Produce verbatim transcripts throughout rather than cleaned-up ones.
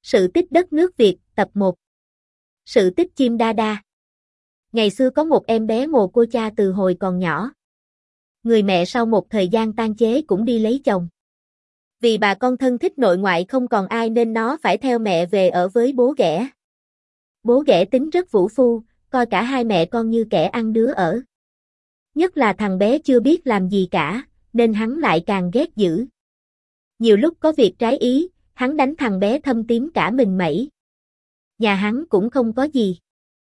Sự tích đất nước Việt, tập một. Sự tích chim đa đa. Ngày xưa có một em bé mồ côi cha từ hồi còn nhỏ. Người mẹ sau một thời gian tang chế cũng đi lấy chồng. Vì bà con thân thích nội ngoại không còn ai nên nó phải theo mẹ về ở với bố ghẻ. Bố ghẻ tính rất vũ phu, coi cả hai mẹ con như kẻ ăn đứa ở. Nhất là thằng bé chưa biết làm gì cả, nên hắn lại càng ghét dữ. Nhiều lúc có việc trái ý, hắn đánh thằng bé thâm tím cả mình mẩy. Nhà hắn cũng không có gì.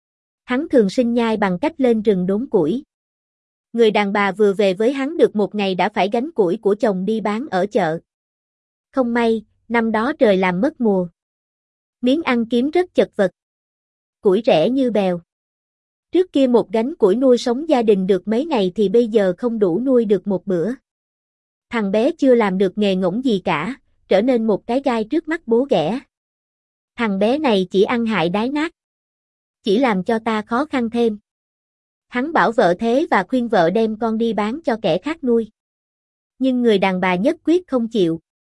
Hắn thường sinh nhai bằng cách lên rừng đốn củi. Người đàn bà vừa về với hắn được một ngày đã phải gánh củi của chồng đi bán ở chợ. Không may, năm đó trời làm mất mùa. Miếng ăn kiếm rất chật vật. Củi rẻ như bèo. Trước kia một gánh củi nuôi sống gia đình được mấy ngày thì bây giờ không đủ nuôi được một bữa. Thằng bé chưa làm được nghề ngỗng gì cả, trở nên một cái gai trước mắt bố ghẻ. Thằng bé này chỉ ăn hại đái nát. Chỉ làm cho ta khó khăn thêm. Hắn bảo vợ thế và khuyên vợ đem con đi bán cho kẻ khác nuôi. Nhưng người đàn bà nhất quyết không chịu.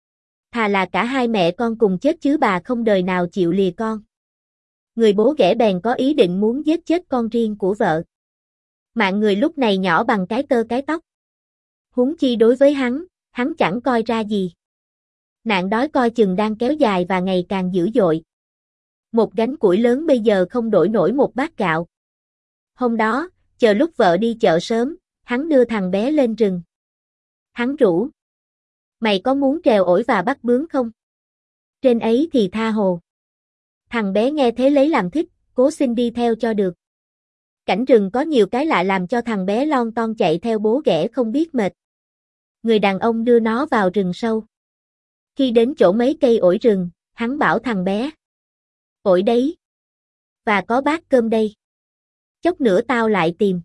Thà là cả hai mẹ con cùng chết chứ bà không đời nào chịu lìa con. Người bố ghẻ bèn có ý định muốn giết chết con riêng của vợ. Mạng người lúc này nhỏ bằng cái tơ cái tóc. Huống chi đối với hắn, hắn chẳng coi ra gì. Nạn đói coi chừng đang kéo dài và ngày càng dữ dội. Một gánh củi lớn bây giờ không đổi nổi một bát gạo. Hôm đó, chờ lúc vợ đi chợ sớm, hắn đưa thằng bé lên rừng. Hắn rủ. Mày có muốn trèo ổi và bắt bướm không? Trên ấy thì tha hồ. Thằng bé nghe thế lấy làm thích, cố xin đi theo cho được. Cảnh rừng có nhiều cái lạ làm cho thằng bé lon ton chạy theo bố ghẻ không biết mệt. Người đàn ông đưa nó vào rừng sâu. Khi đến chỗ mấy cây ổi rừng, hắn bảo thằng bé. Ổi đấy. Và có bát cơm đây. Chốc nữa tao lại tìm.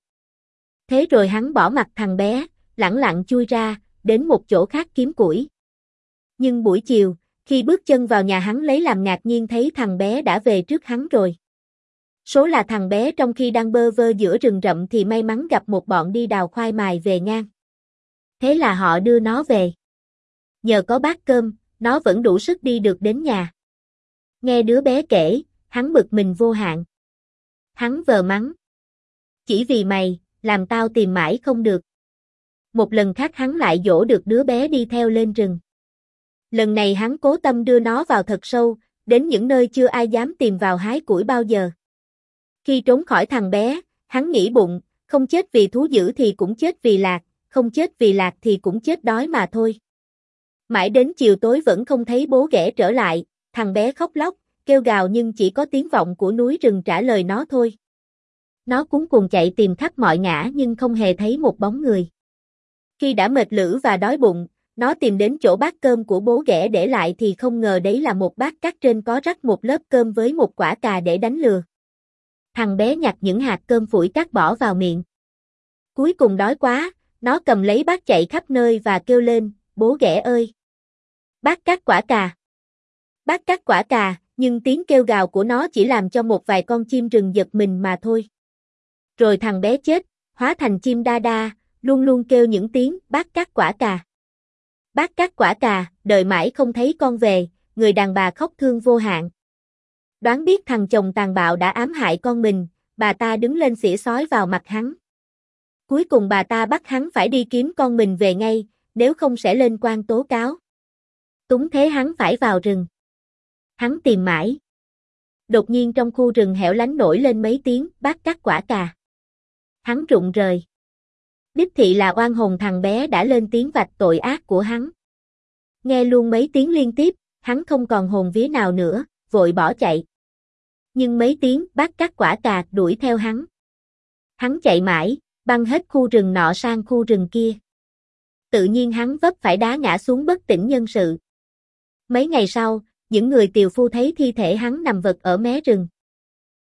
Thế rồi hắn bỏ mặc thằng bé, lẳng lặng chui ra, đến một chỗ khác kiếm củi. Nhưng buổi chiều, khi bước chân vào nhà hắn lấy làm ngạc nhiên thấy thằng bé đã về trước hắn rồi. Số là thằng bé trong khi đang bơ vơ giữa rừng rậm thì may mắn gặp một bọn đi đào khoai mài về ngang. Thế là họ đưa nó về. Nhờ có bát cơm, nó vẫn đủ sức đi được đến nhà. Nghe đứa bé kể, hắn bực mình vô hạn. Hắn vờ mắng. Chỉ vì mày, làm tao tìm mãi không được. Một lần khác hắn lại dỗ được đứa bé đi theo lên rừng. Lần này hắn cố tâm đưa nó vào thật sâu, đến những nơi chưa ai dám tìm vào hái củi bao giờ. Khi trốn khỏi thằng bé, hắn nghĩ bụng, không chết vì thú dữ thì cũng chết vì lạc, không chết vì lạc thì cũng chết đói mà thôi. Mãi đến chiều tối vẫn không thấy bố ghẻ trở lại, thằng bé khóc lóc, kêu gào nhưng chỉ có tiếng vọng của núi rừng trả lời nó thôi. Nó cuống cuồng chạy tìm khắp mọi ngã nhưng không hề thấy một bóng người. Khi đã mệt lử và đói bụng, nó tìm đến chỗ bát cơm của bố ghẻ để lại thì không ngờ đấy là một bát cát trên có rắc một lớp cơm với một quả cà để đánh lừa. Thằng bé nhặt những hạt cơm phủi cát bỏ vào miệng. Cuối cùng đói quá, nó cầm lấy bát chạy khắp nơi và kêu lên, bố ghẻ ơi! Bát cát quả cà! Bát cát quả cà, nhưng tiếng kêu gào của nó chỉ làm cho một vài con chim rừng giật mình mà thôi. Rồi thằng bé chết, hóa thành chim đa đa, luôn luôn kêu những tiếng bát cát quả cà. Bát cát quả cà, đợi mãi không thấy con về, người đàn bà khóc thương vô hạn. Đoán biết thằng chồng tàn bạo đã ám hại con mình, bà ta đứng lên xỉa xói vào mặt hắn. Cuối cùng bà ta bắt hắn phải đi kiếm con mình về ngay, nếu không sẽ lên quan tố cáo. Túng thế hắn phải vào rừng. Hắn tìm mãi. Đột nhiên trong khu rừng hẻo lánh nổi lên mấy tiếng bát cát quả cà. Hắn rụng rời. Đích thị là oan hồn thằng bé đã lên tiếng vạch tội ác của hắn. Nghe luôn mấy tiếng liên tiếp, hắn không còn hồn vía nào nữa, vội bỏ chạy. Nhưng mấy tiếng bát cát quả cà đuổi theo hắn. Hắn chạy mãi, băng hết khu rừng nọ sang khu rừng kia. Tự nhiên hắn vấp phải đá ngã xuống bất tỉnh nhân sự. Mấy ngày sau, những người tiều phu thấy thi thể hắn nằm vật ở mé rừng.